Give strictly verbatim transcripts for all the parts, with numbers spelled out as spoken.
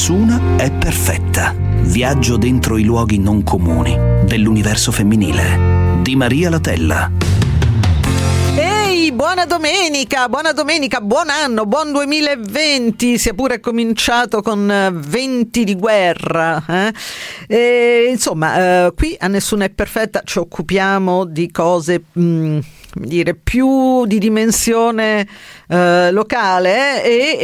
Nessuna è perfetta. Viaggio dentro i luoghi non comuni dell'universo femminile di Maria Latella. Ehi, buona domenica, buona domenica, buon anno, buon duemilaventi, sia pure cominciato con venti di guerra. Eh? E, insomma, eh, qui a Nessuna è perfetta ci occupiamo di cose... Mh, dire più di dimensione eh, locale e,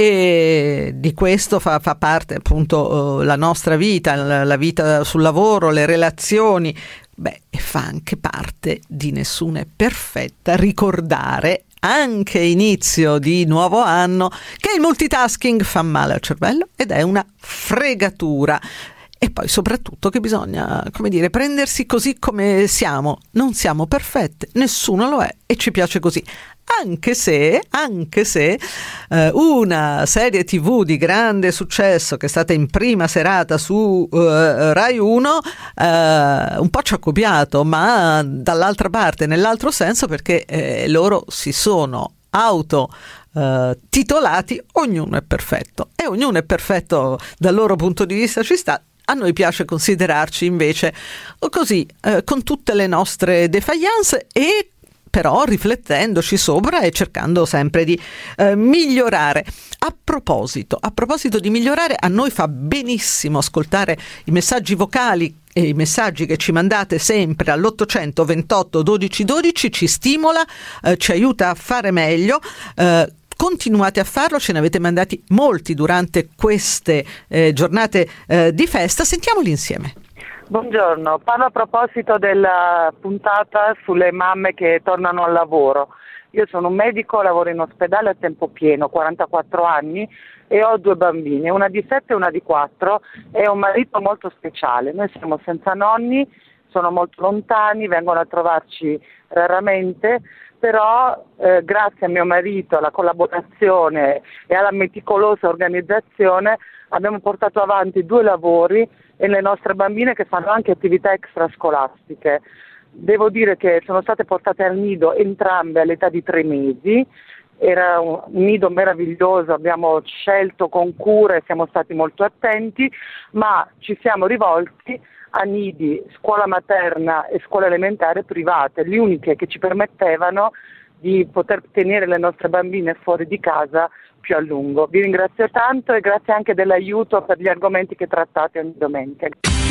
e di questo fa, fa parte appunto eh, la nostra vita, la, la vita sul lavoro, le relazioni. Beh, e fa anche parte di Nessuna è perfetta ricordare anche inizio di nuovo anno che il multitasking fa male al cervello ed è una fregatura. E poi soprattutto che bisogna, come dire, prendersi così come siamo. Non siamo perfette, nessuno lo è e ci piace così. Anche se, anche se eh, una serie tivù di grande successo che è stata in prima serata su eh, Rai uno eh, un po' ci ha copiato, ma dall'altra parte, nell'altro senso, perché eh, loro si sono auto Uh, titolati Ognuno è perfetto e ognuno è perfetto dal loro punto di vista, ci sta. A noi piace considerarci invece così, eh, con tutte le nostre défaillance e però riflettendoci sopra e cercando sempre di eh, migliorare. A proposito, a proposito di migliorare, a noi fa benissimo ascoltare i messaggi vocali e i messaggi che ci mandate sempre all'ottocento ventotto dodici dodici, ci stimola, eh, ci aiuta a fare meglio. Eh, Continuate a farlo, ce ne avete mandati molti durante queste eh, giornate eh, di festa. Sentiamoli insieme. Buongiorno, parlo a proposito della puntata sulle mamme che tornano al lavoro. Io sono un medico, lavoro in ospedale a tempo pieno, quarantaquattro anni e ho due bambine, una di sette e una di quattro e un marito molto speciale. Noi siamo senza nonni, sono molto lontani, vengono a trovarci raramente, però eh, grazie a mio marito, alla collaborazione e alla meticolosa organizzazione abbiamo portato avanti due lavori e le nostre bambine che fanno anche attività extrascolastiche. Devo dire che sono state portate al nido entrambe all'età di tre mesi, era un nido meraviglioso, abbiamo scelto con cura, siamo stati molto attenti, ma ci siamo rivolti a nidi, scuola materna e scuola elementare private, le uniche che ci permettevano di poter tenere le nostre bambine fuori di casa più a lungo. Vi ringrazio tanto e grazie anche dell'aiuto per gli argomenti che trattate ogni domenica.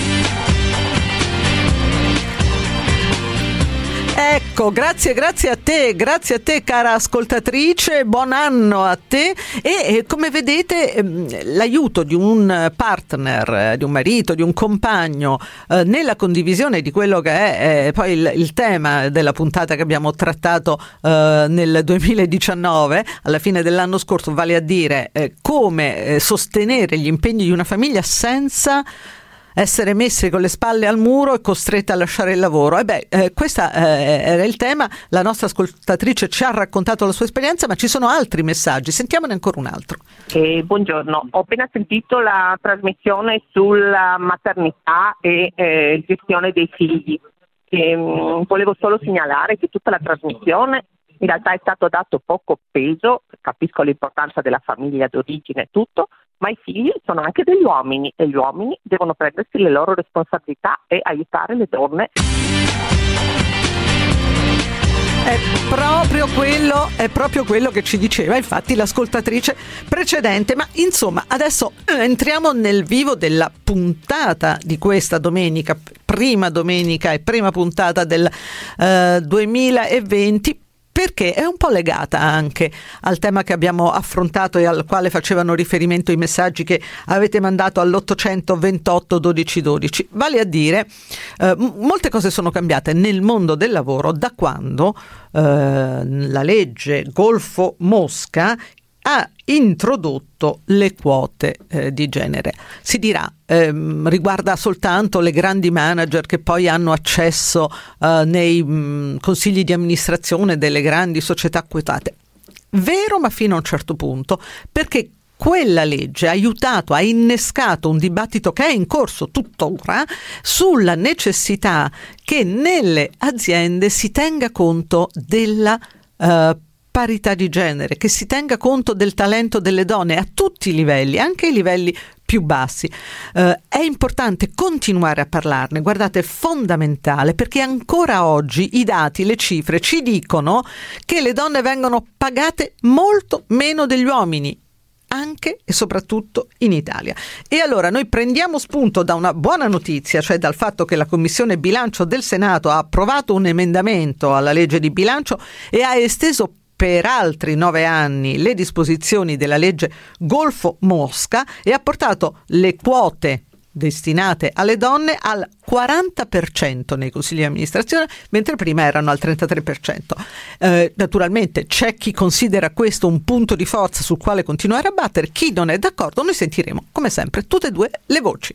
Ecco, grazie, grazie a te, grazie a te cara ascoltatrice, buon anno a te e, e come vedete l'aiuto di un partner, di un marito, di un compagno eh, nella condivisione di quello che è eh, poi il, il tema della puntata che abbiamo trattato eh, nel duemiladiciannove, alla fine dell'anno scorso, vale a dire eh, come eh, sostenere gli impegni di una famiglia senza essere messi con le spalle al muro e costretti a lasciare il lavoro. E beh, eh, questo eh, era il tema, la nostra ascoltatrice ci ha raccontato la sua esperienza, ma ci sono altri messaggi, sentiamone ancora un altro. Eh, buongiorno, ho appena sentito la trasmissione sulla maternità e eh, gestione dei figli. E, mh, volevo solo segnalare che tutta la trasmissione in realtà è stato dato poco peso, capisco l'importanza della famiglia d'origine e tutto, ma i figli sono anche degli uomini e gli uomini devono prendersi le loro responsabilità e aiutare le donne. È proprio quello, è proprio quello che ci diceva infatti l'ascoltatrice precedente, ma insomma adesso entriamo nel vivo della puntata di questa domenica, prima domenica e prima puntata del eh, duemilaventi, perché è un po' legata anche al tema che abbiamo affrontato e al quale facevano riferimento i messaggi che avete mandato all'ottocento ventotto dodici dodici. Vale a dire, eh, molte cose sono cambiate nel mondo del lavoro da quando eh, la legge Golfo-Mosca ha introdotto le quote eh, di genere. Si dirà, ehm, riguarda soltanto le grandi manager che poi hanno accesso eh, nei mh, consigli di amministrazione delle grandi società quotate. Vero, ma fino a un certo punto, perché quella legge ha aiutato, ha innescato un dibattito che è in corso tuttora sulla necessità che nelle aziende si tenga conto della uh, parità di genere, che si tenga conto del talento delle donne a tutti i livelli, anche i livelli più bassi. Eh, è importante continuare a parlarne, guardate, è fondamentale, perché ancora oggi i dati, le cifre ci dicono che le donne vengono pagate molto meno degli uomini, anche e soprattutto in Italia. E allora noi prendiamo spunto da una buona notizia, cioè dal fatto che la Commissione Bilancio del Senato ha approvato un emendamento alla legge di bilancio e ha esteso per altri nove anni le disposizioni della legge Golfo-Mosca e ha portato le quote destinate alle donne al quaranta per cento nei consigli di amministrazione, mentre prima erano al trentatré per cento. Eh, naturalmente c'è chi considera questo un punto di forza sul quale continuare a battere, chi non è d'accordo. Noi sentiremo, come sempre, tutte e due le voci.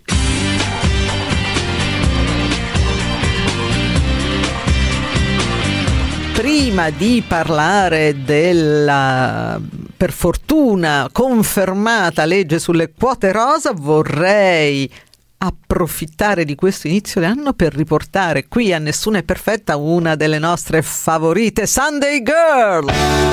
Prima di parlare della, per fortuna, confermata legge sulle quote rosa, vorrei approfittare di questo inizio di anno per riportare qui a Nessuna è Perfetta una delle nostre favorite, Sunday Girl.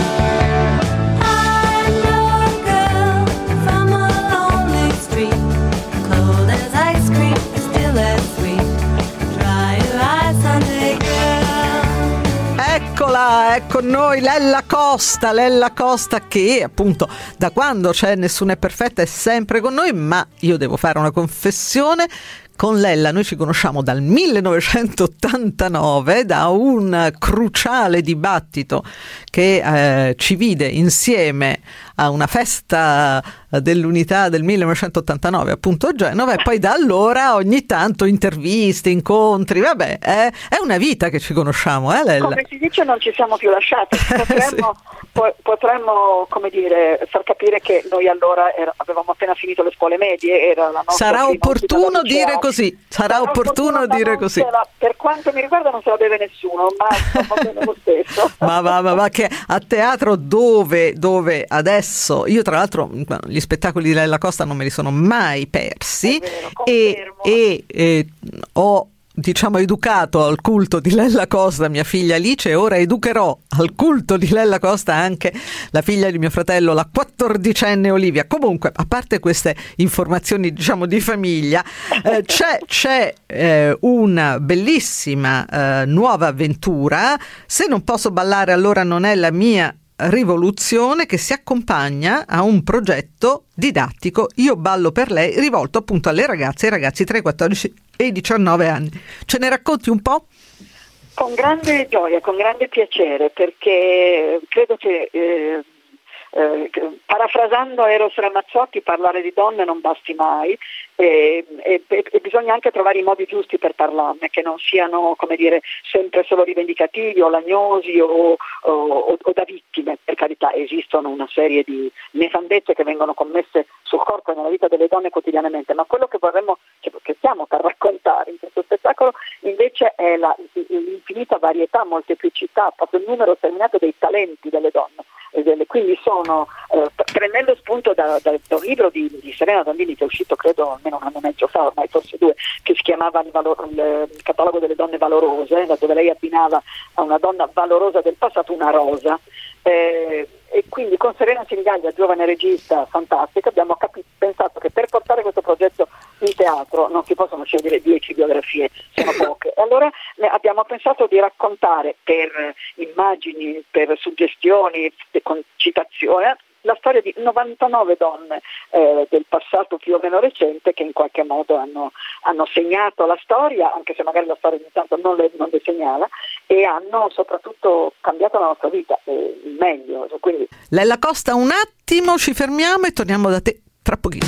Eccola, è con noi Lella Costa, Lella Costa che appunto da quando c'è Nessuna è Perfetta è sempre con noi, ma io devo fare una confessione. Con Lella noi ci conosciamo dal millenovecentottantanove, da un cruciale dibattito che eh, ci vide insieme a una festa dell'unità del millenovecentottantanove appunto a Genova, e poi da allora ogni tanto interviste, incontri, vabbè, è, è una vita che ci conosciamo, eh Lella? Come si dice, non ci siamo più lasciati, potremmo, sì. po- potremmo come dire, far capire che noi allora era, avevamo appena finito le scuole medie, era la nostra sarà opportuno dire così, sarà, sarà opportuno, opportuno dire così. La, per quanto mi riguarda non se la beve nessuno, ma va bene lo stesso. ma va, ma va, che a teatro dove, dove adesso, io tra l'altro gli spettacoli di Lella Costa non me li sono mai persi, vero, e, e, e ho diciamo educato al culto di Lella Costa mia figlia Alice, e ora educherò al culto di Lella Costa anche la figlia di mio fratello, la quattordicenne Olivia. Comunque, a parte queste informazioni diciamo di famiglia, eh, c'è, c'è eh, una bellissima eh, nuova avventura, Se non posso ballare allora non è la mia rivoluzione, che si accompagna a un progetto didattico, Io ballo per lei, rivolto appunto alle ragazze e ai ragazzi tra i quattordici e i diciannove anni. Ce ne racconti un po'? Con grande gioia, con grande piacere, perché credo che eh, eh, parafrasando Eros Ramazzotti, parlare di donne non basti mai, e, e, e bisogna anche trovare i modi giusti per parlarne, che non siano, come dire, sempre solo rivendicativi o lagnosi o, o, o da vittime. Per carità, esistono una serie di nefandezze che vengono commesse sul corpo e nella vita delle donne quotidianamente, ma quello che vorremmo, che, che stiamo per raccontare in questo spettacolo invece è la, l'infinita varietà, molteplicità, proprio il numero sterminato dei talenti delle donne. Quindi sono, eh, prendendo spunto da, da, da un libro di, di Serena Dondini, che è uscito credo almeno un anno e mezzo fa, ormai forse due, che si chiamava il, valor, il, il catalogo delle donne valorose, da dove lei abbinava a una donna valorosa del passato una rosa, eh, e quindi con Serena Singaglia, giovane regista fantastica, abbiamo capi- pensato che per portare questo progetto in teatro non si possono scegliere dieci biografie, sono poche. E allora abbiamo pensato di raccontare per immagini, per suggestioni, con citazioni, la storia di novantanove donne eh, del passato più o meno recente, che in qualche modo hanno, hanno segnato la storia, anche se magari la storia ogni tanto non le, non le segnala, e hanno soprattutto cambiato la nostra vita, eh, il meglio. Quindi... Lella Costa, un attimo, ci fermiamo e torniamo da te tra pochino.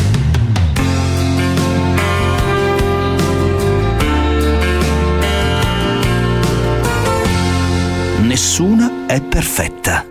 Nessuna è perfetta.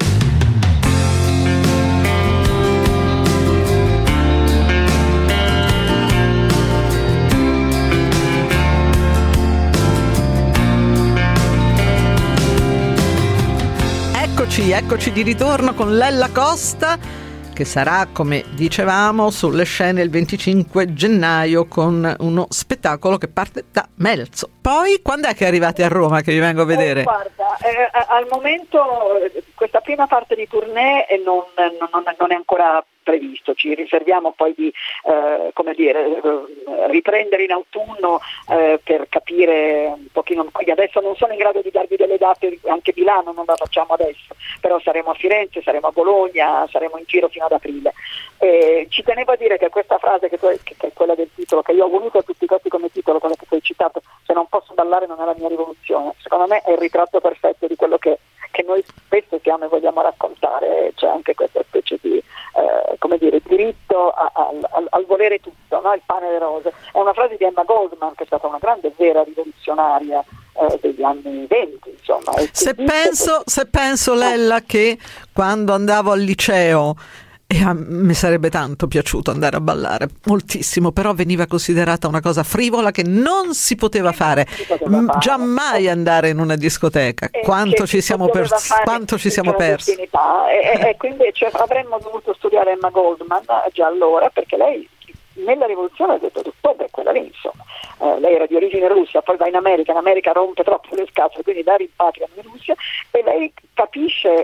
Eccoci, eccoci di ritorno con Lella Costa, che sarà, come dicevamo, sulle scene il venticinque gennaio con uno spettacolo che parte da Melzo. Poi, quando è che arrivate a Roma, che vi vengo a vedere? Eh, guarda, eh, al momento questa prima parte di tournée non, non, non è ancora previsto, ci riserviamo poi di eh, come dire, riprendere in autunno eh, per capire un pochino, quindi adesso non sono in grado di darvi delle date, anche Milano non la facciamo adesso, però saremo a Firenze, saremo a Bologna, saremo in giro fino ad aprile. Eh, ci tenevo a dire che questa frase che, tu, che, che è quella del titolo, che io ho voluto a tutti i costi come titolo, quella che tu hai citato, se non posso ballare non è la mia rivoluzione, secondo me è il ritratto perfetto di quello che, che noi spesso siamo e vogliamo raccontare. C'è anche questa specie di eh, come dire, diritto a, a, al, al volere tutto, no? Il pane e le rose. È una frase di Emma Goldman, che è stata una grande vera rivoluzionaria eh, degli anni venti, insomma. Se penso, che... se penso Lella, che quando andavo al liceo, e a me sarebbe tanto piaciuto andare a ballare, moltissimo, però veniva considerata una cosa frivola che non si poteva fare, si poteva fare. Giammai andare in una discoteca, E quanto ci siamo, pers- quanto ci siamo persi. E, e, ecco, invece avremmo dovuto studiare Emma Goldman già allora, perché lei nella rivoluzione ha detto d'ottobre, quella lì insomma, eh, lei era di origine russa, poi va in America, in America rompe troppo le scatole, quindi la rimpatriano in Russia, e lei capisce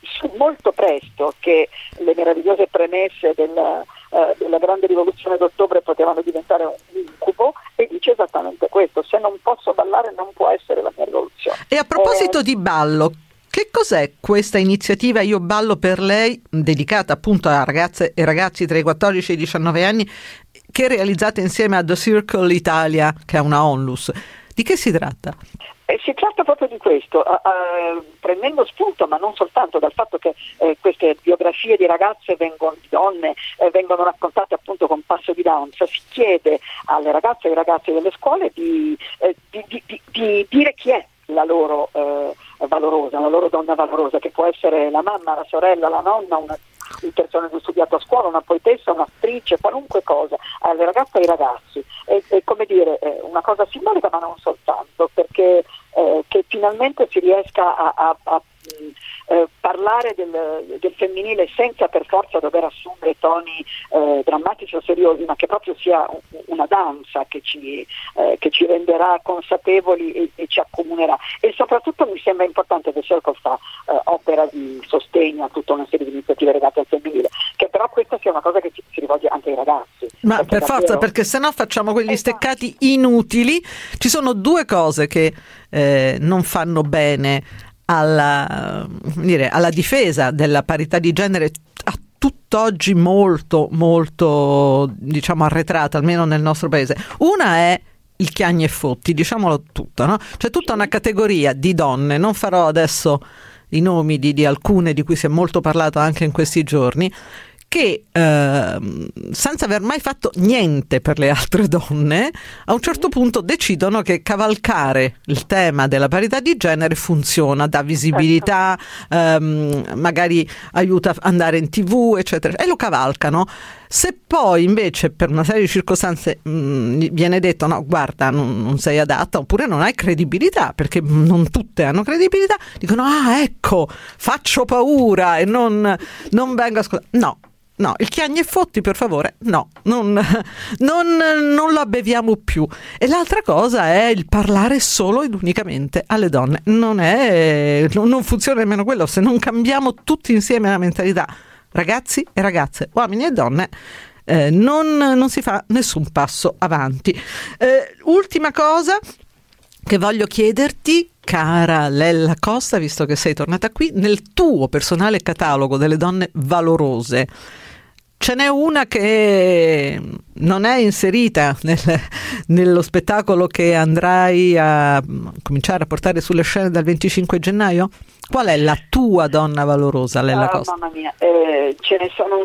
molto presto che le meravigliose premesse della, eh, della grande rivoluzione d'ottobre potevano diventare un incubo, e dice esattamente questo: se non posso ballare non può essere la mia rivoluzione. E a proposito eh, di ballo, che cos'è questa iniziativa Io ballo per lei, dedicata appunto a ragazze e ragazzi tra i quattordici e i diciannove anni, che realizzate insieme a The Circle Italia, che è una onlus? Di che si tratta? Eh, si tratta proprio di questo, uh, uh, prendendo spunto, ma non soltanto, dal fatto che eh, queste biografie di ragazze vengono, di donne eh, vengono raccontate appunto con passo di danza. Si chiede alle ragazze e ai ragazzi delle scuole di, eh, di, di, di, di dire chi è la loro eh, valorosa, la loro donna valorosa, che può essere la mamma, la sorella, la nonna, una persona che ha studiato a scuola, una poetessa, un'attrice, qualunque cosa, alle ragazze e ai ragazzi. È, è come dire, è una cosa simbolica, ma non soltanto, perché eh, che finalmente si riesca a, a, a eh, parlare del, del femminile senza per forza dover assumere toni eh, drammatici o seriosi, ma che proprio sia un, una danza che ci, eh, che ci renderà consapevoli e, e ci accomunerà. E soprattutto mi sembra importante che Circle fa eh, opera di sostegno a tutta una serie di iniziative legate al femminile, che però questa sia una cosa che ci, si rivolge anche ai ragazzi. Ma per davvero... forza, perché sennò facciamo quegli esatto. steccati inutili. Ci sono due cose che eh, non fanno bene alla, dire, alla difesa della parità di genere, a tutt'oggi molto molto diciamo arretrata, almeno nel nostro paese. Una è il chiagni e fotti, diciamolo tutto, no? C'è tutta una categoria di donne, non farò adesso i nomi di, di alcune di cui si è molto parlato anche in questi giorni, che eh, senza aver mai fatto niente per le altre donne, a un certo punto decidono che cavalcare il tema della parità di genere funziona, dà visibilità, ehm, magari aiuta a andare in tivù, eccetera, e lo cavalcano. Se poi invece per una serie di circostanze mh, viene detto no, guarda, non, non sei adatta, oppure non hai credibilità, perché non tutte hanno credibilità, dicono ah ecco, faccio paura e non, non vengo ascoltato. No. No, il chiagni e fotti, per favore, no, non, non, non la beviamo più. E l'altra cosa è il parlare solo ed unicamente alle donne. Non è, non funziona nemmeno quello, se non cambiamo tutti insieme la mentalità, ragazzi e ragazze, uomini e donne, eh, non, non si fa nessun passo avanti. Eh, ultima cosa che voglio chiederti, cara Lella Costa, visto che sei tornata qui, nel tuo personale catalogo delle donne valorose, ce n'è una che non è inserita nel, nello spettacolo che andrai a cominciare a portare sulle scene dal venticinque gennaio? Qual è la tua donna valorosa, Lella Costa? Oh, mamma mia, eh, ce ne sono...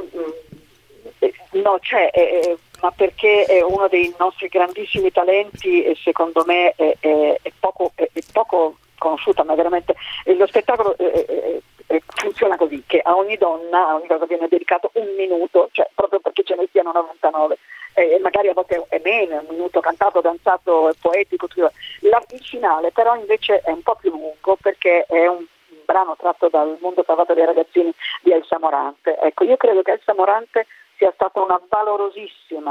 Eh, no, c'è, eh, ma perché è uno dei nostri grandissimi talenti e secondo me è, è, è, poco, è, è poco conosciuta, ma veramente lo spettacolo... È, è, funziona così, che a ogni donna, a ogni cosa viene dedicato un minuto, cioè proprio perché ce ne siano novantanove, e magari a volte è meno, un minuto cantato, danzato, poetico, tutto. La, il finale però invece è un po' più lungo, perché è un brano tratto dal Mondo salvato dei ragazzini di Elsa Morante. Ecco, io credo che Elsa Morante sia stata una valorosissima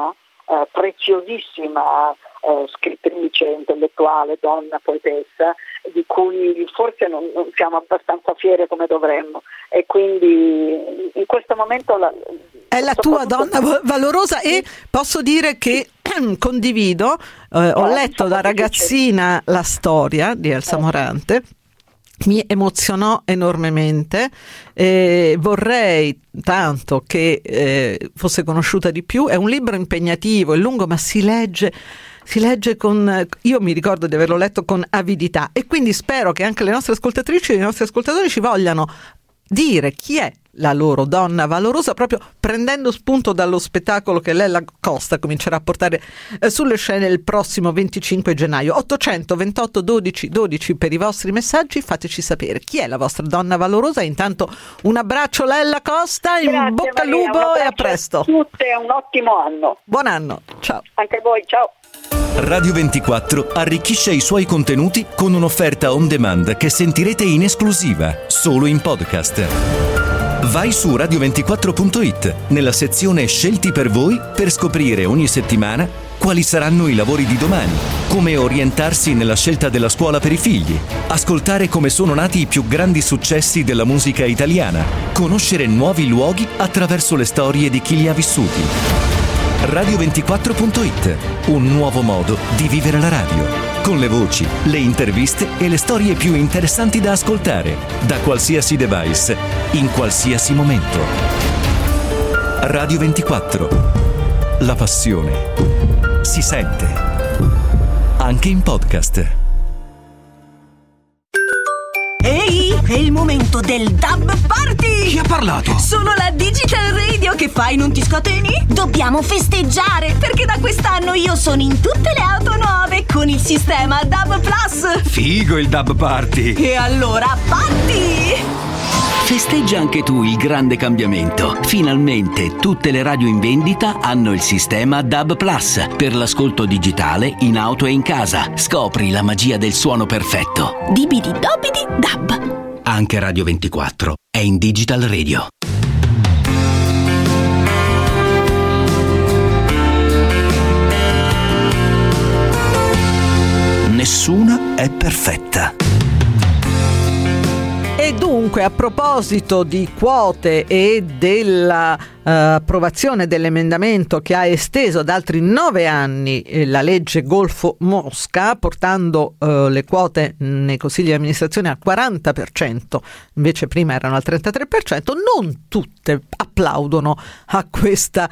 uh, preziosissima uh, scrittrice, intellettuale, donna, poetessa, di cui forse non, non siamo abbastanza fiere come dovremmo, e quindi in questo momento la, è la tua donna valorosa. E posso dire che condivido, eh, ho eh, letto da ragazzina la storia di Elsa eh. Morante, mi emozionò enormemente, e vorrei tanto che eh, fosse conosciuta di più. È un libro impegnativo, è lungo, ma si legge si legge con, io mi ricordo di averlo letto con avidità, e quindi spero che anche le nostre ascoltatrici e i nostri ascoltatori ci vogliano dire chi è la loro donna valorosa, proprio prendendo spunto dallo spettacolo che Lella Costa comincerà a portare eh, sulle scene il prossimo venticinque gennaio. Ottocento ventotto dodici dodici per i vostri messaggi, fateci sapere chi è la vostra donna valorosa. Intanto un abbraccio Lella Costa, in Grazie, bocca al Maria, lupo e a presto. A tutte, un ottimo anno. Buon anno, ciao. Anche a voi, ciao. Radio ventiquattro arricchisce i suoi contenuti con un'offerta on demand che sentirete in esclusiva solo in podcast. Vai su radio ventiquattro punto it nella sezione Scelti per voi per scoprire ogni settimana quali saranno i lavori di domani, come orientarsi nella scelta della scuola per i figli, ascoltare come sono nati i più grandi successi della musica italiana, conoscere nuovi luoghi attraverso le storie di chi li ha vissuti. radio ventiquattro punto it, un nuovo modo di vivere la radio, con le voci, le interviste e le storie più interessanti da ascoltare, da qualsiasi device, in qualsiasi momento. Radio ventiquattro, la passione si sente, anche in podcast. Ehi, è il momento del D A B Party! Chi ha parlato? Sono la Digital Radio, che fai, non ti scateni? Dobbiamo festeggiare, perché da quest'anno io sono in tutte le auto nuove con il sistema D A B Plus. Figo il D A B Party! E allora party! Festeggia anche tu il grande cambiamento. Finalmente tutte le radio in vendita hanno il sistema D A B Plus per l'ascolto digitale in auto e in casa. Scopri la magia del suono perfetto. Dibidi dobidi D A B. Anche Radio ventiquattro è in Digital Radio. Nessuna è perfetta. E dunque, a proposito di quote e della uh, approvazione dell'emendamento che ha esteso ad altri nove anni eh, la legge Golfo Mosca, portando uh, le quote nei consigli di amministrazione al quaranta per cento, invece prima erano al trentatré per cento, non tutte applaudono a questa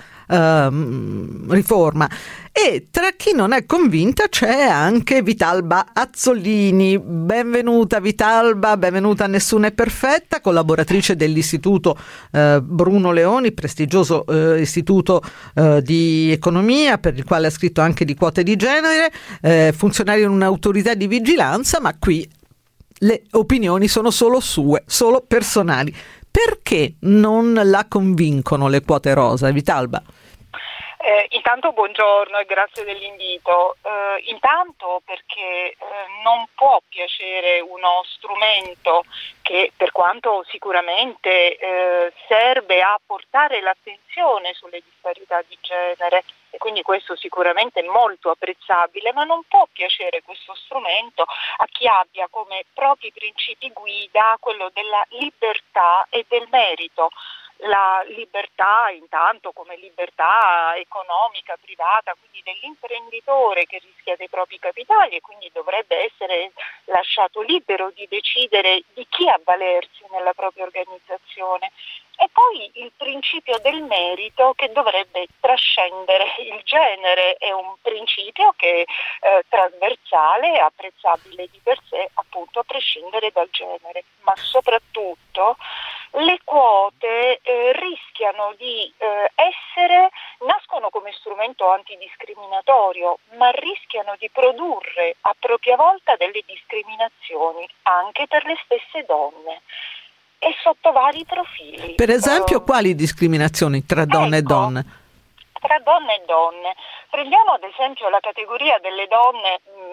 uh, riforma. E tra chi non è convinta c'è anche Vitalba Azzolini. Benvenuta Vitalba, benvenuta a Nessuna è perfetta, collaboratrice dell'istituto eh, Bruno Leoni, prestigioso eh, istituto eh, di economia, per il quale ha scritto anche di quote di genere, eh, funzionario in un'autorità di vigilanza, ma qui le opinioni sono solo sue, solo personali. Perché non la convincono le quote rosa, Vitalba? Eh, intanto buongiorno e grazie dell'invito. Eh, intanto perché eh, non può piacere uno strumento che, per quanto sicuramente eh, serve a portare l'attenzione sulle disparità di genere, e quindi questo sicuramente è molto apprezzabile, ma non può piacere questo strumento a chi abbia come propri principi guida quello della libertà e del merito. La libertà intanto come libertà economica, privata, quindi dell'imprenditore che rischia dei propri capitali e quindi dovrebbe essere lasciato libero di decidere di chi avvalersi nella propria organizzazione. E poi il principio del merito che dovrebbe trascendere il genere, è un principio che è eh, trasversale e apprezzabile di per sé, appunto a prescindere dal genere, ma soprattutto le quote eh, rischiano di eh, essere, nascono come strumento antidiscriminatorio, ma rischiano di produrre a propria volta delle discriminazioni anche per le stesse donne. E sotto vari profili. Per esempio, uh, quali discriminazioni tra donne ecco, e donne? Tra donne e donne. Prendiamo ad esempio la categoria delle donne mh,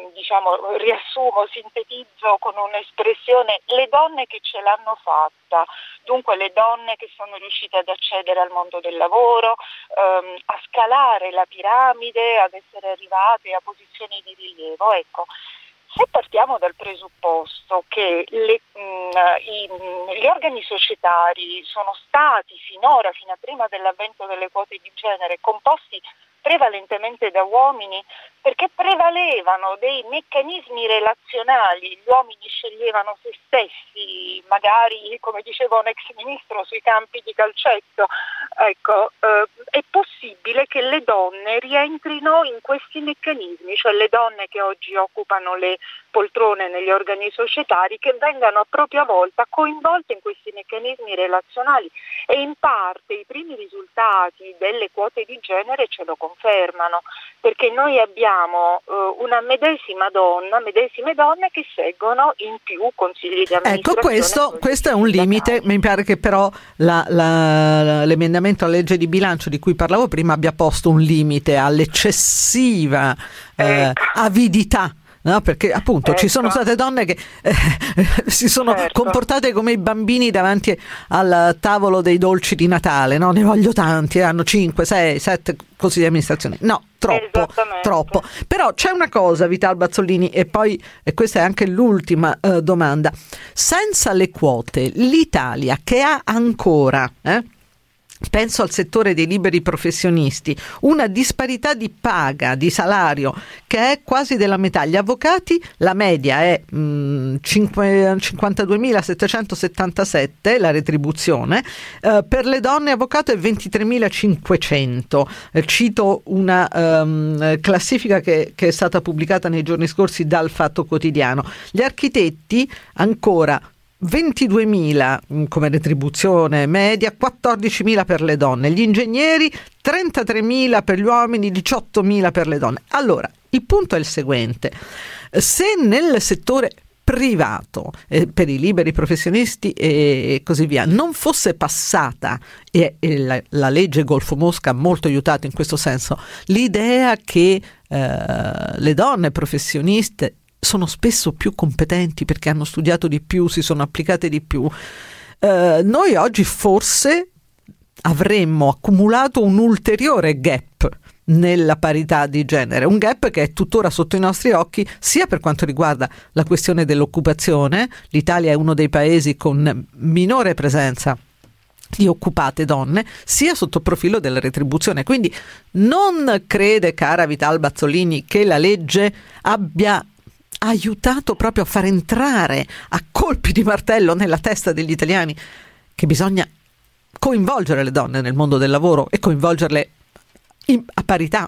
diciamo, riassumo, sintetizzo con un'espressione: le donne che ce l'hanno fatta, dunque le donne che sono riuscite ad accedere al mondo del lavoro, ehm, a scalare la piramide, ad essere arrivate a posizioni di rilievo. Ecco, se partiamo dal presupposto che le, mh, i, mh, gli organi societari sono stati finora, fino a prima dell'avvento delle quote di genere, composti prevalentemente da uomini, perché prevalevano dei meccanismi relazionali, gli uomini sceglievano se stessi, magari, come diceva un ex ministro, sui campi di calcetto, ecco, eh, è possibile che le donne rientrino in questi meccanismi, cioè le donne che oggi occupano le poltrone negli organi societari, che vengano a propria volta coinvolte in questi meccanismi relazionali, e in parte i primi risultati delle quote di genere ce lo confermano, perché noi abbiamo uh, una medesima donna, medesime donne che seggono in più consigli di amministrazione. Ecco, questo, questo è un limite. Mi pare che però la, la, l'emendamento alla legge di bilancio di cui parlavo prima abbia posto un limite all'eccessiva eh, ecco. avidità. No, perché appunto ecco. ci sono state donne che eh, si sono certo. comportate come i bambini davanti al tavolo dei dolci di Natale, no? Ne voglio tanti, hanno cinque, sei, sette consigli di amministrazione. No, troppo, troppo. Però c'è una cosa, Vital Bazzolini, e poi e questa è anche l'ultima eh, domanda. Senza le quote, l'Italia che ha ancora... Eh, penso al settore dei liberi professionisti, una disparità di paga, di salario che è quasi della metà. Gli avvocati, la media è mh, cinquantaduemilasettecentosettantasette la retribuzione, eh, per le donne avvocato è ventitremilacinquecento. Eh, cito una um, classifica che, che è stata pubblicata nei giorni scorsi dal Fatto Quotidiano. Gli architetti ancora ventiduemila come retribuzione media, quattordicimila per le donne, gli ingegneri trentatremila per gli uomini, diciottomila per le donne. Allora, il punto è il seguente: se nel settore privato eh, per i liberi professionisti e così via non fosse passata, e, e la, la legge Golfo Mosca ha molto aiutato in questo senso, l'idea che eh, le donne professioniste sono spesso più competenti perché hanno studiato di più, si sono applicate di più, eh, noi oggi forse avremmo accumulato un ulteriore gap nella parità di genere, un gap che è tuttora sotto i nostri occhi, sia per quanto riguarda la questione dell'occupazione. L'Italia è uno dei paesi con minore presenza di occupate donne, sia sotto il profilo della retribuzione. Quindi non crede, cara Vital Bazzolini, che la legge abbia aiutato proprio a far entrare a colpi di martello nella testa degli italiani che bisogna coinvolgere le donne nel mondo del lavoro e coinvolgerle in, a parità?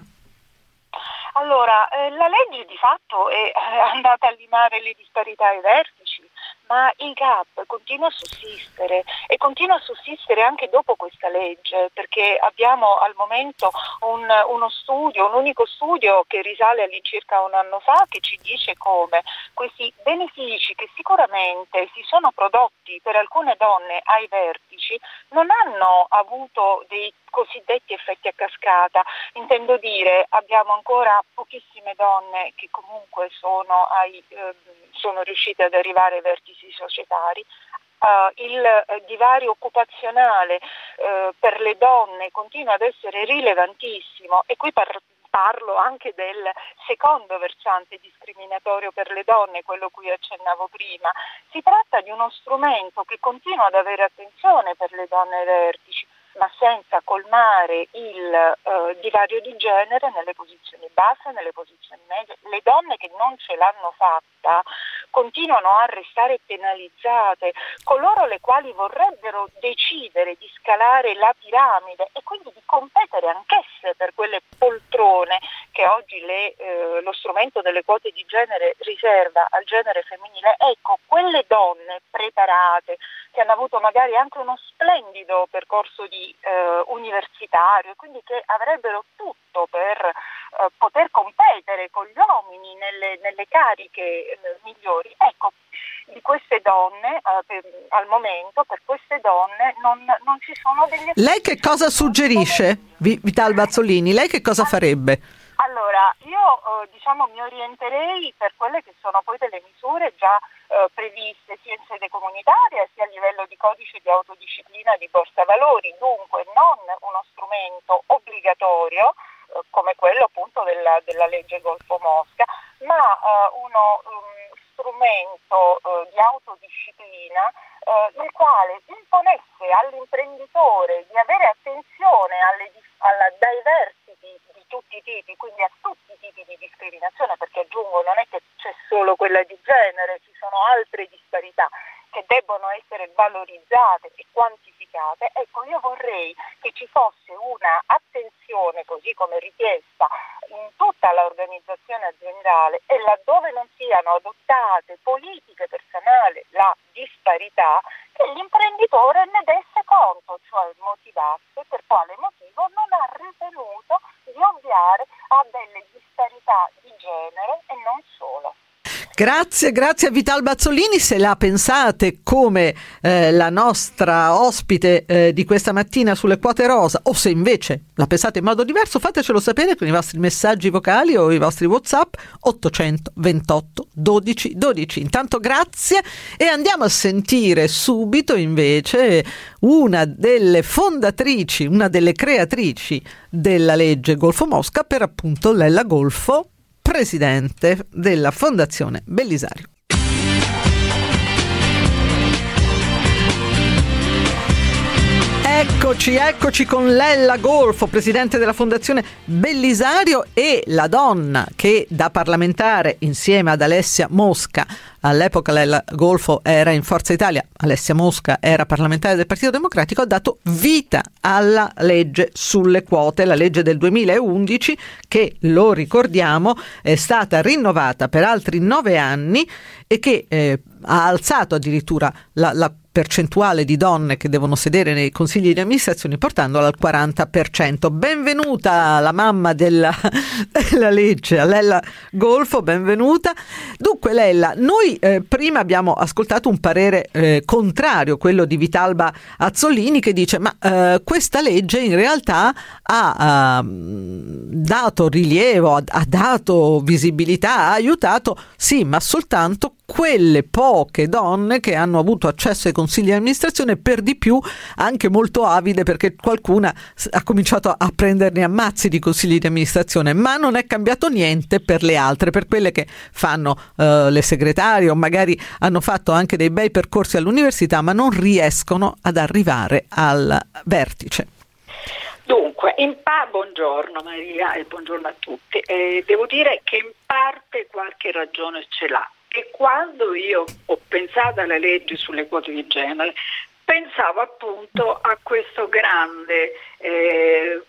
Allora, eh, la legge di fatto è eh, andata a limare le disparità ai vertici, ma il gap continua a sussistere e continua a sussistere anche dopo questa legge, perché abbiamo al momento un, uno studio, un unico studio che risale all'incirca un anno fa, che ci dice come questi benefici che sicuramente si sono prodotti per alcune donne ai vertici non hanno avuto dei cosiddetti effetti a cascata. Intendo dire, abbiamo ancora pochissime donne che comunque sono, ai, eh, sono riuscite ad arrivare ai vertici societari. Uh, il uh, divario occupazionale uh, per le donne continua ad essere rilevantissimo, e qui par- parlo anche del secondo versante discriminatorio per le donne, quello cui accennavo prima. Si tratta di uno strumento che continua ad avere attenzione per le donne ai vertici, ma senza colmare il uh, divario di genere nelle posizioni basse, nelle posizioni medie. Le donne che non ce l'hanno fatta continuano a restare penalizzate. Coloro le quali vorrebbero decidere di scalare la piramide e quindi di competere anch'esse per quelle poltrone che oggi le, eh, lo strumento delle quote di genere riserva al genere femminile, ecco, quelle donne preparate, che hanno avuto magari anche uno splendido percorso di eh, universitario, e quindi che avrebbero tutto per eh, poter competere con gli uomini nelle, nelle cariche eh, migliori. Ecco, di queste donne eh, per, al momento per queste donne non, non ci sono degli... Lei che cosa suggerisce, Vital Bazzolini? Lei che cosa farebbe? Allora, io eh, diciamo mi orienterei per quelle che sono poi delle misure già eh, previste sia in sede comunitaria sia a livello di codice di autodisciplina di Borsa Valori, dunque non uno strumento obbligatorio eh, come quello appunto della, della legge Golfo Mosca, ma eh, uno um, strumento eh, di autodisciplina eh, il quale imponesse all'imprenditore di avere attenzione alle, alla diversity di tutti i tipi, quindi a tutti i tipi di discriminazione, perché aggiungo non è che c'è solo quella di genere, ci sono altre disparità che debbono essere valorizzate e quantificate. Ecco, io vorrei che ci fosse una attenzione, così come richiesta in tutta l'organizzazione aziendale, e laddove non siano adottate politiche per sanare la disparità, che l'imprenditore ne desse conto, cioè motivasse per quale motivo non ha ritenuto di ovviare a delle disparità di genere e non solo. Grazie, grazie a Vital Bazzolini. Se la pensate come eh, la nostra ospite eh, di questa mattina sulle quote rosa, o se invece la pensate in modo diverso, fatecelo sapere con i vostri messaggi vocali o i vostri WhatsApp ottocentoventotto dodici dodici. Intanto grazie, e andiamo a sentire subito invece una delle fondatrici, una delle creatrici della legge Golfo Mosca, per appunto Lella Golfo, presidente della Fondazione Bellisario. Eccoci, eccoci con Lella Golfo, presidente della Fondazione Bellisario, e la donna che da parlamentare insieme ad Alessia Mosca, all'epoca Lella Golfo era in Forza Italia, Alessia Mosca era parlamentare del Partito Democratico, ha dato vita alla legge sulle quote, la legge del duemilaundici, che, lo ricordiamo, è stata rinnovata per altri nove anni e che eh, ha alzato addirittura la, la percentuale di donne che devono sedere nei consigli di amministrazione, portandola al quaranta per cento. Benvenuta la mamma della, della legge, Lella Golfo, benvenuta. Dunque Lella, noi eh, prima abbiamo ascoltato un parere eh, contrario, quello di Vitalba Azzolini, che dice ma eh, questa legge in realtà ha uh, dato rilievo, ha, ha dato visibilità, ha aiutato, sì, ma soltanto quelle poche donne che hanno avuto accesso ai consigli di amministrazione, per di più anche molto avide, perché qualcuna ha cominciato a prenderne ammazzi di consigli di amministrazione, ma non è cambiato niente per le altre, per quelle che fanno uh, le segretarie o magari hanno fatto anche dei bei percorsi all'università ma non riescono ad arrivare al vertice. Dunque, in pa- buongiorno Maria e buongiorno a tutti. Eh, devo dire che in parte qualche ragione ce l'ha. E quando io ho pensato alle leggi sulle quote di genere, pensavo appunto a questo grande eh,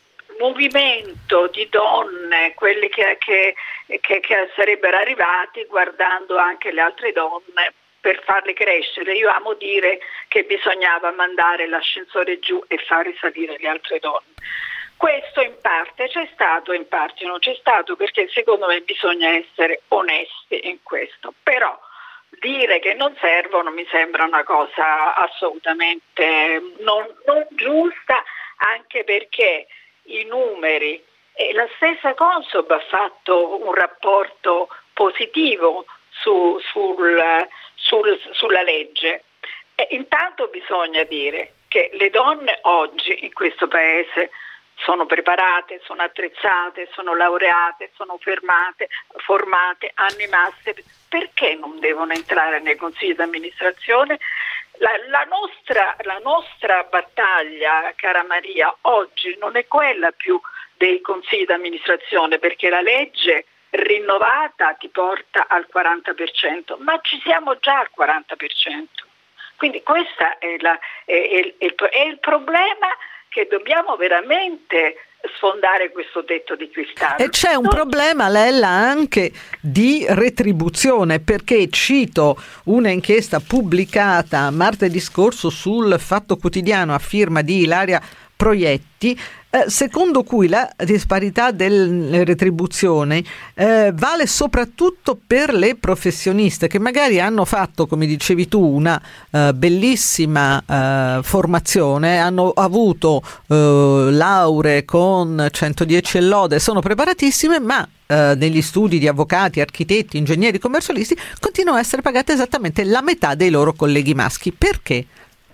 movimento di donne, quelli che, che, che, che sarebbero arrivati guardando anche le altre donne per farle crescere. Io amo dire che bisognava mandare l'ascensore giù e far risalire le altre donne. Questo in parte c'è stato, in parte non c'è stato, perché secondo me bisogna essere onesti in questo. Però dire che non servono mi sembra una cosa assolutamente non, non giusta, anche perché i numeri, e la stessa Consob ha fatto un rapporto positivo su, sul, sul, sulla legge. E intanto bisogna dire che le donne oggi in questo paese sono preparate, sono attrezzate, sono laureate, sono fermate, formate, hanno i master. Perché non devono entrare nei consigli di amministrazione? La, la, nostra, la nostra battaglia, cara Maria, oggi non è quella più dei consigli di amministrazione, perché la legge rinnovata ti porta al quaranta per cento, ma ci siamo già al quaranta per cento. Quindi questo è, la, è, è, è, è il problema, che dobbiamo veramente sfondare questo tetto di cristallo. E c'è un non... problema, Lella, anche di retribuzione, perché cito una inchiesta pubblicata martedì scorso sul Fatto Quotidiano a firma di Ilaria Proietti, eh, secondo cui la disparità delle retribuzioni eh, vale soprattutto per le professioniste che magari hanno fatto, come dicevi tu, una eh, bellissima eh, formazione, hanno avuto eh, lauree con centodieci e lode, sono preparatissime, ma Uh, negli studi di avvocati, architetti, ingegneri, commercialisti continuano a essere pagate esattamente la metà dei loro colleghi maschi. Perché?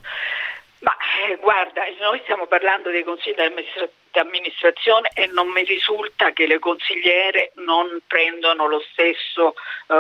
Ma eh, guarda, noi stiamo parlando dei consigli di amministrazione e non mi risulta che le consigliere non prendono lo stesso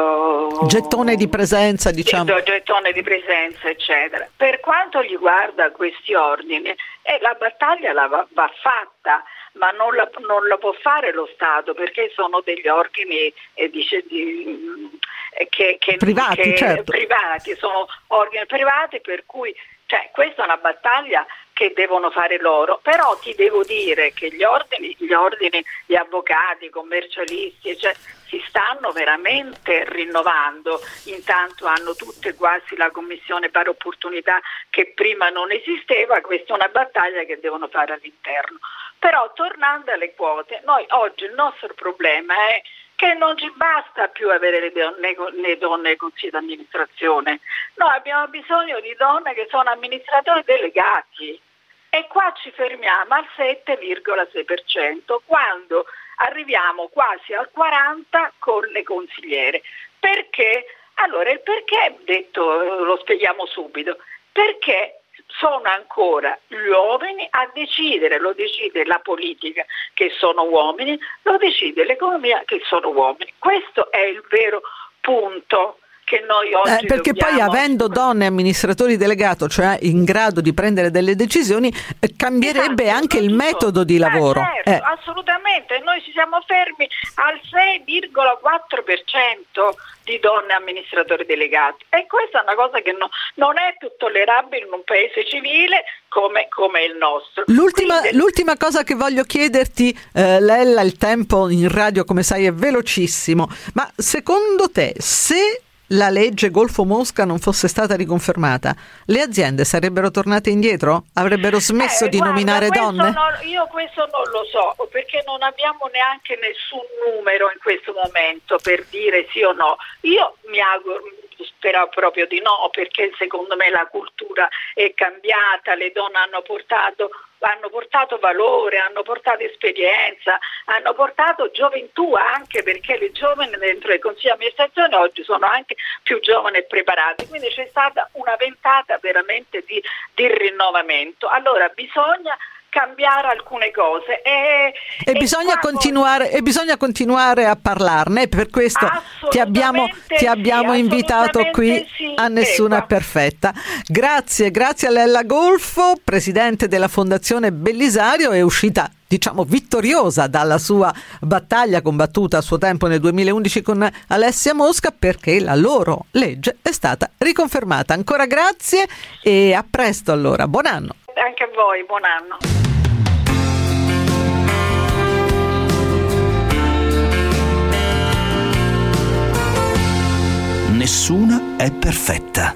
uh, gettone di presenza, diciamo. Gettone di presenza, eccetera. Per quanto riguarda questi ordini, eh, la battaglia la va, va fatta, ma non la, non la può fare lo Stato, perché sono degli ordini eh, dice, di, eh, che, che, privati, che, certo. privati, sono ordini privati, per cui cioè, questa è una battaglia che devono fare loro, però ti devo dire che gli ordini, gli ordini, gli avvocati, i commercialisti, cioè, si stanno veramente rinnovando, intanto hanno tutte quasi la commissione pari opportunità che prima non esisteva, questa è una battaglia che devono fare all'interno. Però tornando alle quote, noi oggi il nostro problema è che non ci basta più avere le donne, le donne ai consigli di amministrazione, noi abbiamo bisogno di donne che sono amministratori delegati e qua ci fermiamo al sette virgola sei per cento quando arriviamo quasi al quaranta per cento con le consigliere. Perché? Allora il perché, detto, lo spieghiamo subito, perché sono ancora gli uomini a decidere, lo decide la politica che sono uomini, lo decide l'economia che sono uomini. Questo è il vero punto che noi oggi eh, perché dobbiamo... poi avendo donne amministratori delegato, cioè in grado di prendere delle decisioni, eh, cambierebbe esatto, anche il tutto. metodo di lavoro. Eh, certo, eh. Assolutamente, noi ci siamo fermi al sei virgola quattro per cento di donne amministratori delegati e questa è una cosa che no, non è più tollerabile in un paese civile come, come il nostro. L'ultima, Quindi... l'ultima cosa che voglio chiederti, eh, Lella, il tempo in radio come sai è velocissimo, ma secondo te se la legge Golfo Mosca non fosse stata riconfermata, le aziende sarebbero tornate indietro? Avrebbero smesso eh, di guarda, nominare donne? Non, io questo non lo so, perché non abbiamo neanche nessun numero in questo momento per dire sì o no. Io mi auguro, spero proprio di no, perché secondo me la cultura è cambiata, le donne hanno portato hanno portato valore, hanno portato esperienza, hanno portato gioventù anche, perché le giovani dentro i consigli di amministrazione oggi sono anche più giovani e preparati, quindi c'è stata una ventata veramente di, di rinnovamento. Allora bisogna cambiare alcune cose e, e, e bisogna continuare e bisogna continuare a parlarne, per questo ti abbiamo, ti abbiamo sì, invitato qui sì, a Nessuna ecco. è perfetta. Grazie, grazie a Lella Golfo, presidente della Fondazione Bellisario, è uscita diciamo vittoriosa dalla sua battaglia combattuta a suo tempo nel duemilaundici con Alessia Mosca, perché la loro legge è stata riconfermata. Ancora grazie e a presto allora, buon anno. Anche a voi, buon anno. Nessuna è perfetta.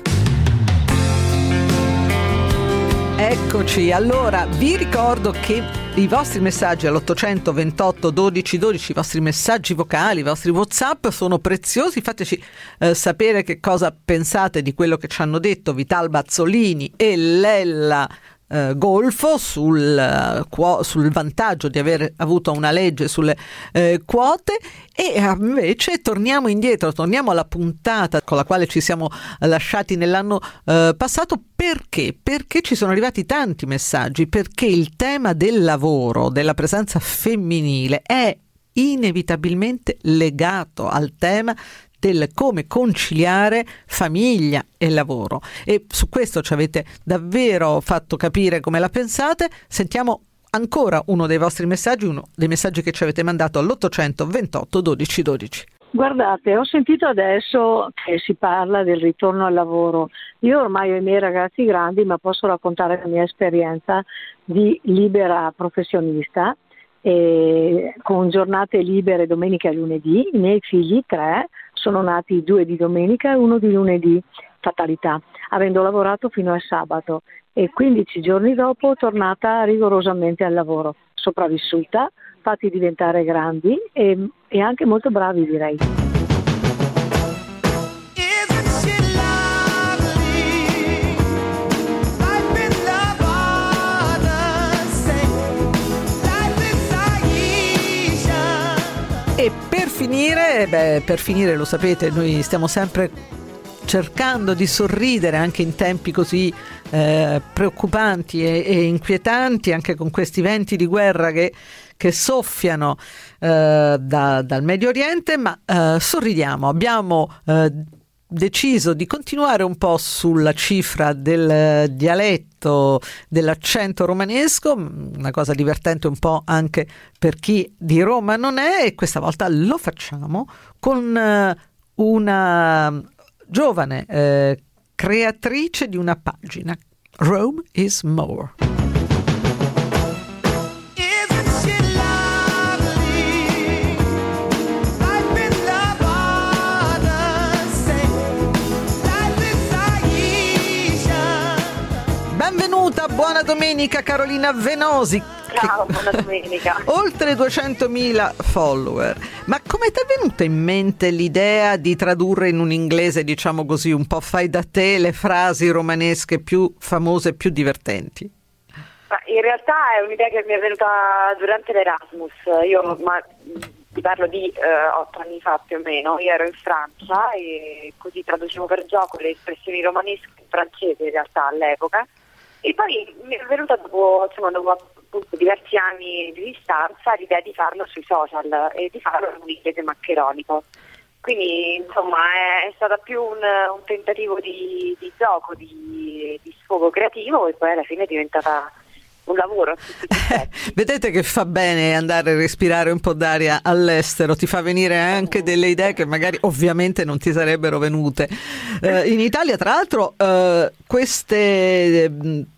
Eccoci, allora vi ricordo che i vostri messaggi all'ottocento ventotto dodici dodici, i vostri messaggi vocali, i vostri WhatsApp sono preziosi, fateci eh, sapere che cosa pensate di quello che ci hanno detto Vital Bazzolini e Lella eh, Golfo sul, uh, sul vantaggio di aver avuto una legge sulle eh, quote. E invece torniamo indietro, torniamo alla puntata con la quale ci siamo lasciati nell'anno eh, passato. Perché? Perché ci sono arrivati tanti messaggi, perché il tema del lavoro, della presenza femminile è inevitabilmente legato al tema del come conciliare famiglia e lavoro, e su questo ci avete davvero fatto capire come la pensate. Sentiamo ancora uno dei vostri messaggi, uno dei messaggi che ci avete mandato all'ottocento ventotto dodici dodici. Guardate, ho sentito adesso che si parla del ritorno al lavoro. Io ormai ho i miei ragazzi grandi, ma posso raccontare la mia esperienza di libera professionista, e con giornate libere domenica e lunedì. I miei figli, tre, sono nati due di domenica e uno di lunedì, fatalità, avendo lavorato fino a sabato, e quindici giorni dopo tornata rigorosamente al lavoro. sopravvissuta, fatti diventare grandi e, e anche molto bravi, direi. E per finire, beh, per finire lo sapete, noi stiamo sempre cercando di sorridere anche in tempi così eh, preoccupanti e, e inquietanti, anche con questi venti di guerra che, che soffiano eh, da, dal Medio Oriente, ma eh, sorridiamo. Abbiamo eh, deciso di continuare un po' sulla cifra del dialetto, dell'accento romanesco, una cosa divertente un po' anche per chi di Roma non è, e questa volta lo facciamo con eh, una giovane eh, creatrice di una pagina, Rome is More. Benvenuta, buona domenica Carolina Venosi. Ciao, buona domenica. Oltre duecentomila follower. Ma come ti è venuta in mente l'idea di tradurre in un inglese, diciamo così, un po' fai da te, le frasi romanesche più famose e più divertenti? Ma in realtà è un'idea che mi è venuta durante l'Erasmus. Io ma, ti parlo di eh, otto anni fa più o meno. Io ero in Francia e così traducevo per gioco le espressioni romanesche in francese in realtà all'epoca. E poi mi è venuta dopo, insomma, dopo appunto diversi anni di distanza l'idea di farlo sui social e di farlo in un inglese maccheronico. Quindi insomma è, è stata più un, un tentativo di, di gioco, di, di sfogo creativo, e poi alla fine è diventata un lavoro. Vedete che fa bene andare a respirare un po' d'aria all'estero, ti fa venire anche delle idee che magari ovviamente non ti sarebbero venute. Eh, in Italia tra l'altro eh, queste eh,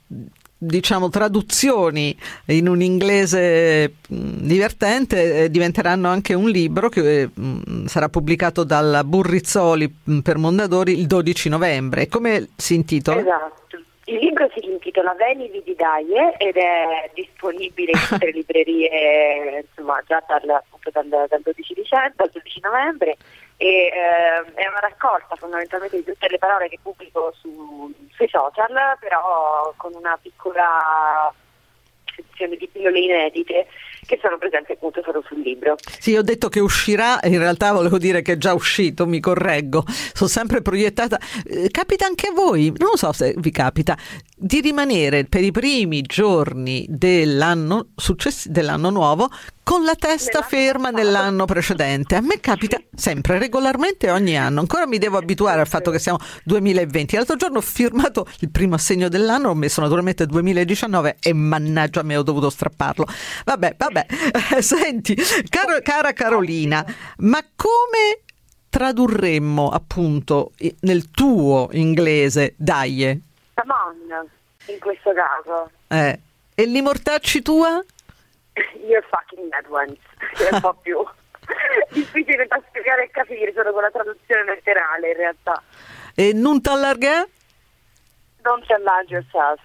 diciamo traduzioni in un inglese mh, divertente eh, diventeranno anche un libro che mh, sarà pubblicato dalla Burrizzoli mh, per Mondadori il dodici novembre. Come si intitola? Esatto. Il libro si intitola Veni vidi daie ed è disponibile in tutte le librerie, insomma, già dal, appunto dal, dal dodici dicembre, dal dodici novembre, e eh, è una raccolta fondamentalmente di tutte le parole che pubblico su, sui social, però con una piccola sezione di pillole inedite che sono presenti appunto solo sul libro. Sì, ho detto che uscirà, in realtà volevo dire che è già uscito, mi correggo, sono sempre proiettata. Eh, capita anche a voi, non so se vi capita, di rimanere per i primi giorni dell'anno success- dell'anno nuovo con la testa ferma nell'anno precedente. A me capita sempre, regolarmente, ogni anno. Ancora mi devo abituare al fatto che siamo duemilaventi. L'altro giorno ho firmato il primo assegno dell'anno, ho messo naturalmente duemiladiciannove e mannaggia me ho dovuto strapparlo. Vabbè, vabbè. Senti, caro, cara Carolina, ma come tradurremmo appunto nel tuo inglese daie? Come on, in questo caso. Eh. E li mortacci tua? You're fucking mad ones, che è un po' più difficile da spiegare e capire solo con la traduzione letterale in realtà. E non t'allarga? Don't allarge yourself.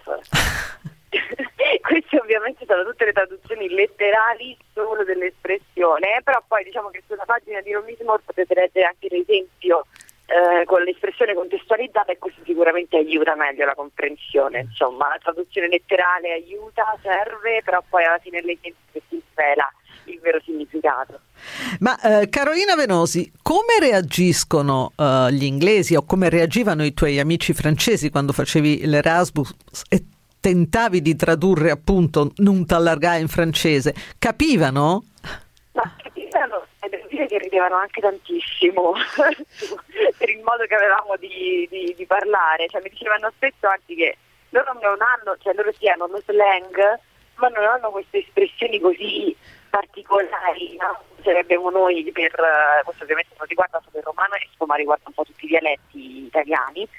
Queste ovviamente sono tutte le traduzioni letterali solo dell'espressione, però poi diciamo che sulla pagina di Rome is More potete leggere anche l'esempio eh, con l'espressione contestualizzata, e questo sicuramente aiuta meglio la comprensione. Insomma, la traduzione letterale aiuta, serve, però poi alla fine l'esempio si svela il vero significato. Ma eh, Carolina Venosi, come reagiscono eh, gli inglesi, o come reagivano i tuoi amici francesi quando facevi l'Erasmus e tentavi di tradurre appunto non t'allargare in francese? Capivano? Ma capivano, e devo dire che ridevano anche tantissimo per il modo che avevamo di, di, di parlare. Cioè mi dicevano spesso anche che loro non hanno, cioè loro sì hanno lo slang, ma non hanno queste espressioni così particolari, no? Ce le abbiamo noi per, questo ovviamente non riguarda solo il romano, ma riguarda un po' tutti i dialetti italiani. E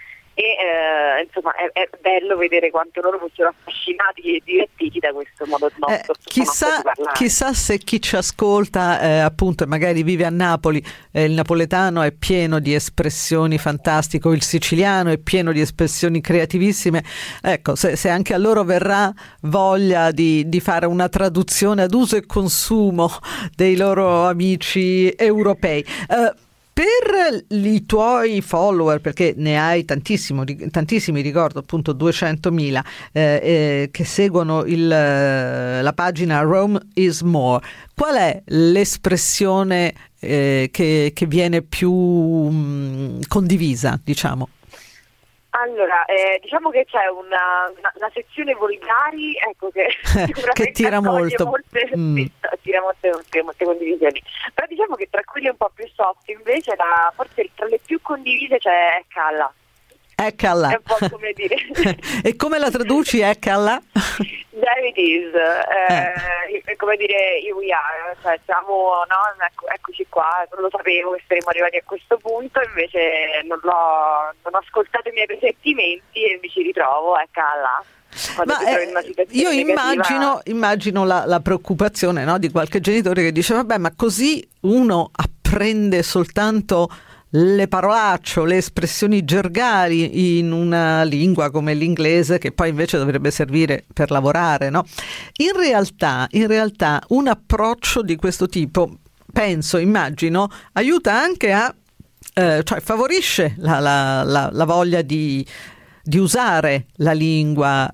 eh, insomma è, è bello vedere quanto loro fossero affascinati e divertiti da questo modo nostro. Eh, chissà, chissà se chi ci ascolta eh, appunto magari vive a Napoli, eh, il napoletano è pieno di espressioni fantastiche, il siciliano è pieno di espressioni creativissime, ecco, se, se anche a loro verrà voglia di, di fare una traduzione ad uso e consumo dei loro amici europei. Uh, Per i tuoi follower, perché ne hai tantissimo, tantissimi, ricordo appunto duecentomila eh, eh, che seguono il, la pagina Rome is More, qual è l'espressione eh, che, che viene più mh, condivisa, diciamo? Allora, eh, diciamo che c'è una, una, una sezione volgari, ecco, che sicuramente che tira molto, molte, mm. sì, tira molte, molte, molte condivisioni. Però diciamo che tra quelle un po' più soft, invece, la, forse tra le più condivise c'è Ecca. Ecca. È un po' come dire. E come la traduci, Ecca? There it is, eh, eh. come dire here we are, cioè siamo, no, ecco, eccoci qua, non lo sapevo che saremmo arrivati a questo punto, invece non, l'ho, non ho ascoltato i miei presentimenti e mi ci ritrovo, ecco là. Ma eh, io immagino, immagino la, la preoccupazione, no, di qualche genitore che dice vabbè, ma così uno apprende soltanto le parolacce, le espressioni gergali in una lingua come l'inglese, che poi invece dovrebbe servire per lavorare, no? In realtà, in realtà un approccio di questo tipo, penso, immagino, aiuta anche a, eh, cioè favorisce la, la, la, la voglia di di usare la lingua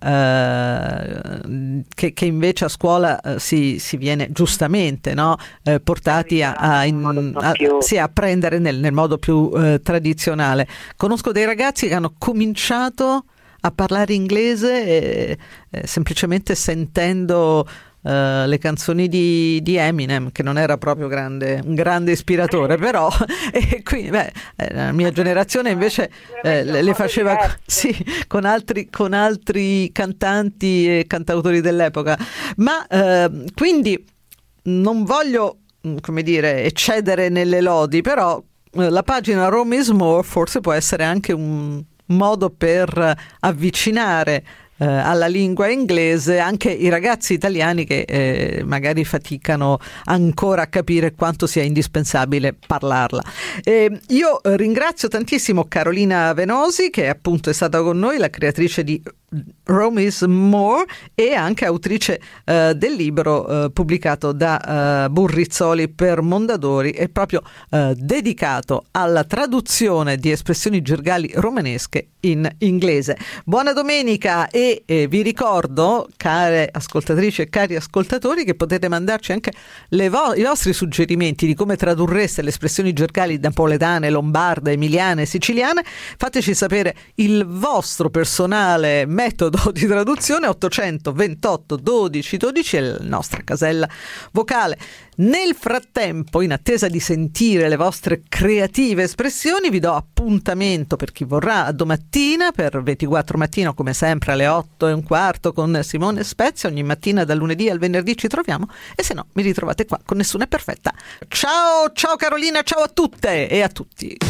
eh, che, che invece a scuola eh, si, si viene giustamente, no? eh, portati a, a, in, a, sì, a prendere nel, nel modo più eh, tradizionale. Conosco dei ragazzi che hanno cominciato a parlare inglese eh, eh, semplicemente sentendo Uh, le canzoni di, di Eminem, che non era proprio grande, un grande ispiratore, però e quindi, beh, la mia generazione invece eh, le, le faceva sì, con altri, con altri cantanti e cantautori dell'epoca, ma uh, quindi non voglio, come dire, eccedere nelle lodi, però uh, la pagina Rome is More forse può essere anche un modo per avvicinare Eh, alla lingua inglese anche i ragazzi italiani che eh, magari faticano ancora a capire quanto sia indispensabile parlarla. Eh, io ringrazio tantissimo Carolina Venosi, che appunto è stata con noi, la creatrice di Rome is More e anche autrice eh, del libro eh, pubblicato da eh, Burrizzoli per Mondadori, e proprio eh, dedicato alla traduzione di espressioni gergali romanesche in inglese. Buona domenica e eh, vi ricordo, care ascoltatrici e cari ascoltatori, che potete mandarci anche le vo- i vostri suggerimenti di come tradurreste le espressioni gergali napoletane, lombarde, emiliane, siciliane. Fateci sapere il vostro personale metodo di traduzione. Ottocentoventotto dodici dodici è la nostra casella vocale. Nel frattempo, in attesa di sentire le vostre creative espressioni, vi do appuntamento, per chi vorrà, a domattina per ventiquattro mattino, come sempre alle otto e un quarto con Simone Spezia. Ogni mattina dal lunedì al venerdì ci troviamo, e se no mi ritrovate qua con Nessuna è perfetta. Ciao, ciao Carolina, ciao a tutte e a tutti.